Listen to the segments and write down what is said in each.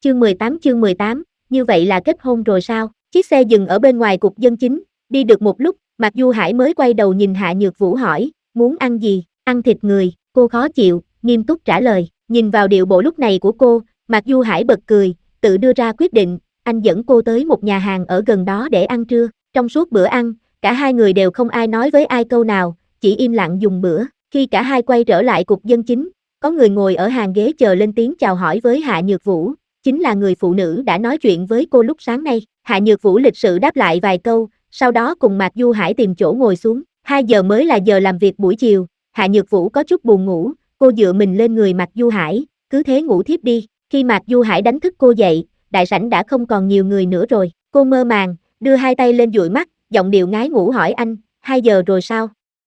Chương 18, như vậy là kết hôn rồi sao? Chiếc xe dừng ở bên ngoài cục dân chính, đi được một lúc, Mạc Du Hải mới quay đầu nhìn Hạ Nhược Vũ hỏi, muốn ăn gì? Ăn thịt người, cô khó chịu, nghiêm túc trả lời. Nhìn vào điệu bộ lúc này của cô, Mạc Du Hải bật cười, tự đưa ra quyết định, anh dẫn cô tới một nhà hàng ở gần đó để ăn trưa. Trong suốt bữa ăn, cả hai người đều không ai nói với ai câu nào, chỉ im lặng dùng bữa. Khi cả hai quay trở lại cục dân chính, có người ngồi ở hàng ghế chờ lên tiếng chào hỏi với Hạ Nhược Vũ, chính là người phụ nữ đã nói chuyện với cô lúc sáng nay. Hạ Nhược Vũ lịch sự đáp lại vài câu, sau đó cùng Mạc Du Hải tìm chỗ ngồi xuống. 2 giờ mới là giờ làm việc buổi chiều, Hạ Nhược Vũ có chút buồn ngủ, cô dựa mình lên người Mạc Du Hải, cứ thế ngủ thiếp đi. Khi Mạc Du Hải đánh thức cô dậy, đại sảnh đã không còn nhiều người nữa rồi. Cô mơ màng, đưa hai tay lên dụi mắt, giọng điệu ngái ngủ hỏi anh, 2 giờ rồi sao?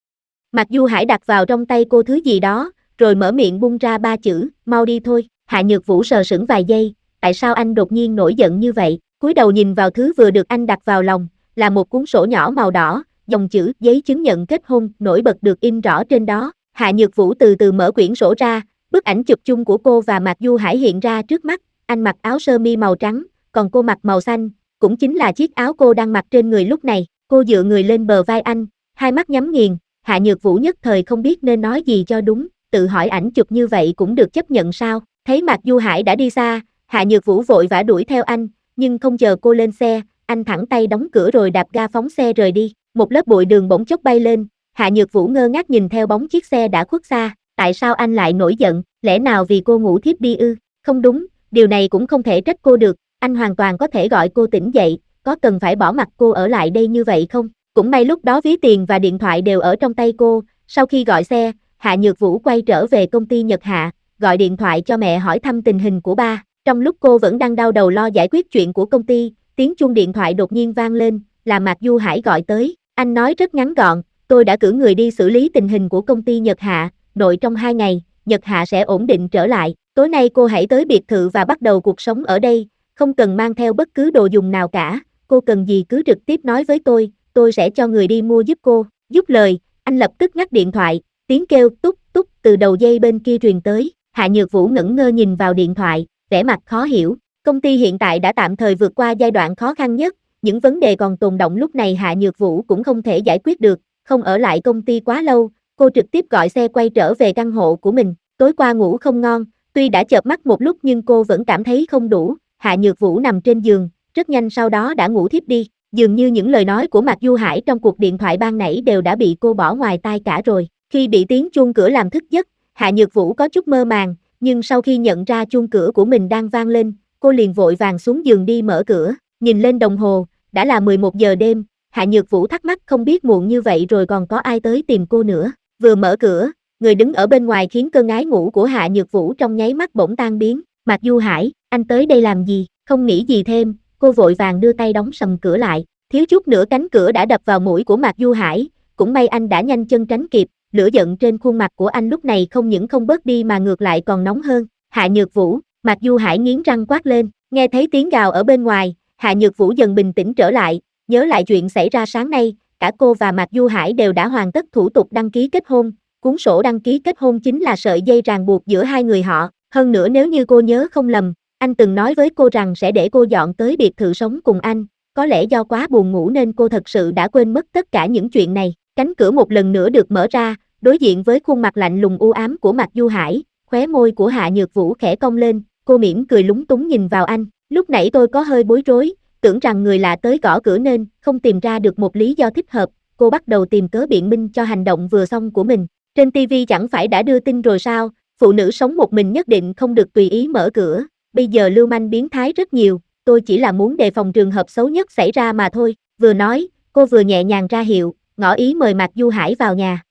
Mạc Du Hải đặt vào trong tay cô thứ gì đó, rồi mở miệng bung ra 3 chữ, mau đi thôi. Hạ Nhược Vũ sờ sững vài giây, tại sao anh đột nhiên nổi giận như vậy? Cúi đầu nhìn vào thứ vừa được anh đặt vào lòng, là một cuốn sổ nhỏ màu đỏ, dòng chữ giấy chứng nhận kết hôn nổi bật được in rõ trên đó. Hạ Nhược Vũ từ từ mở quyển sổ ra, bức ảnh chụp chung của cô và Mạc Du Hải hiện ra trước mắt. Anh mặc áo sơ mi màu trắng, còn cô mặc màu xanh, cũng chính là chiếc áo cô đang mặc trên người lúc này. Cô dựa người lên bờ vai anh, hai mắt nhắm nghiền. Hạ Nhược Vũ nhất thời không biết nên nói gì cho đúng, tự hỏi ảnh chụp như vậy cũng được chấp nhận sao? Thấy Mạc Du Hải đã đi xa, Hạ Nhược Vũ vội vã đuổi theo anh, nhưng không chờ cô lên xe, anh thẳng tay đóng cửa rồi đạp ga phóng xe rời đi. Một lớp bụi đường bỗng chốc bay lên, Hạ Nhược Vũ ngơ ngác nhìn theo bóng chiếc xe đã khuất xa. Tại sao anh lại nổi giận? Lẽ nào vì cô ngủ thiếp đi ư? Không đúng, điều này cũng không thể trách cô được, anh hoàn toàn có thể gọi cô tỉnh dậy, có cần phải bỏ mặc cô ở lại đây như vậy không? Cũng may lúc đó ví tiền và điện thoại đều ở trong tay cô. Sau khi gọi xe, Hạ Nhược Vũ quay trở về công ty Nhật Hạ, gọi điện thoại cho mẹ hỏi thăm tình hình của ba. Trong lúc cô vẫn đang đau đầu lo giải quyết chuyện của công ty, tiếng chuông điện thoại đột nhiên vang lên, là Mạc Du Hải gọi tới. Anh nói rất ngắn gọn, tôi đã cử người đi xử lý tình hình của công ty Nhật Hạ, nội trong 2 ngày, Nhật Hạ sẽ ổn định trở lại. Tối nay cô hãy tới biệt thự và bắt đầu cuộc sống ở đây, không cần mang theo bất cứ đồ dùng nào cả, cô cần gì cứ trực tiếp nói với tôi sẽ cho người đi mua giúp cô. Dứt lời, anh lập tức ngắt điện thoại, tiếng kêu túc túc từ đầu dây bên kia truyền tới. Hạ Nhược Vũ ngẩn ngơ nhìn vào điện thoại, vẻ mặt khó hiểu. Công ty hiện tại đã tạm thời vượt qua giai đoạn khó khăn nhất, những vấn đề còn tồn đọng lúc này Hạ Nhược Vũ cũng không thể giải quyết được, không ở lại công ty quá lâu, cô trực tiếp gọi xe quay trở về căn hộ của mình. Tối qua ngủ không ngon, tuy đã chợp mắt một lúc nhưng cô vẫn cảm thấy không đủ. Hạ Nhược Vũ nằm trên giường, rất nhanh sau đó đã ngủ thiếp đi. Dường như những lời nói của Mạc Du Hải trong cuộc điện thoại ban nãy đều đã bị cô bỏ ngoài tai cả rồi. Khi bị tiếng chuông cửa làm thức giấc, Hạ Nhược Vũ có chút mơ màng, nhưng sau khi nhận ra chuông cửa của mình đang vang lên, cô liền vội vàng xuống giường đi mở cửa. Nhìn lên đồng hồ, đã là 11 giờ đêm, Hạ Nhược Vũ thắc mắc không biết muộn như vậy rồi còn có ai tới tìm cô nữa. Vừa mở cửa, người đứng ở bên ngoài khiến cơn ái ngủ của Hạ Nhược Vũ trong nháy mắt bỗng tan biến. Mạc Du Hải, anh tới đây làm gì? Không nghĩ gì thêm, cô vội vàng đưa tay đóng sầm cửa lại. Thiếu chút nữa cánh cửa đã đập vào mũi của Mạc Du Hải, cũng may anh đã nhanh chân tránh kịp, lửa giận trên khuôn mặt của anh lúc này không những không bớt đi mà ngược lại còn nóng hơn. Hạ Nhược Vũ, Mạc Du Hải nghiến răng quát lên, nghe thấy tiếng gào ở bên ngoài, Hạ Nhược Vũ dần bình tĩnh trở lại, nhớ lại chuyện xảy ra sáng nay, cả cô và Mạc Du Hải đều đã hoàn tất thủ tục đăng ký kết hôn, cuốn sổ đăng ký kết hôn chính là sợi dây ràng buộc giữa hai người họ, hơn nữa nếu như cô nhớ không lầm, anh từng nói với cô rằng sẽ để cô dọn tới biệt thự sống cùng anh, có lẽ do quá buồn ngủ nên cô thật sự đã quên mất tất cả những chuyện này. Cánh cửa một lần nữa được mở ra, đối diện với khuôn mặt lạnh lùng u ám của Mạc Du Hải, khóe môi của Hạ Nhược Vũ khẽ cong lên, cô mỉm cười lúng túng nhìn vào anh, lúc nãy tôi có hơi bối rối, tưởng rằng người lạ tới gõ cửa nên không tìm ra được một lý do thích hợp, cô bắt đầu tìm cớ biện minh cho hành động vừa xong của mình. Trên TV chẳng phải đã đưa tin rồi sao, phụ nữ sống một mình nhất định không được tùy ý mở cửa, bây giờ lưu manh biến thái rất nhiều, tôi chỉ là muốn đề phòng trường hợp xấu nhất xảy ra mà thôi. Vừa nói, cô vừa nhẹ nhàng ra hiệu, ngỏ ý mời Mạc Du Hải vào nhà.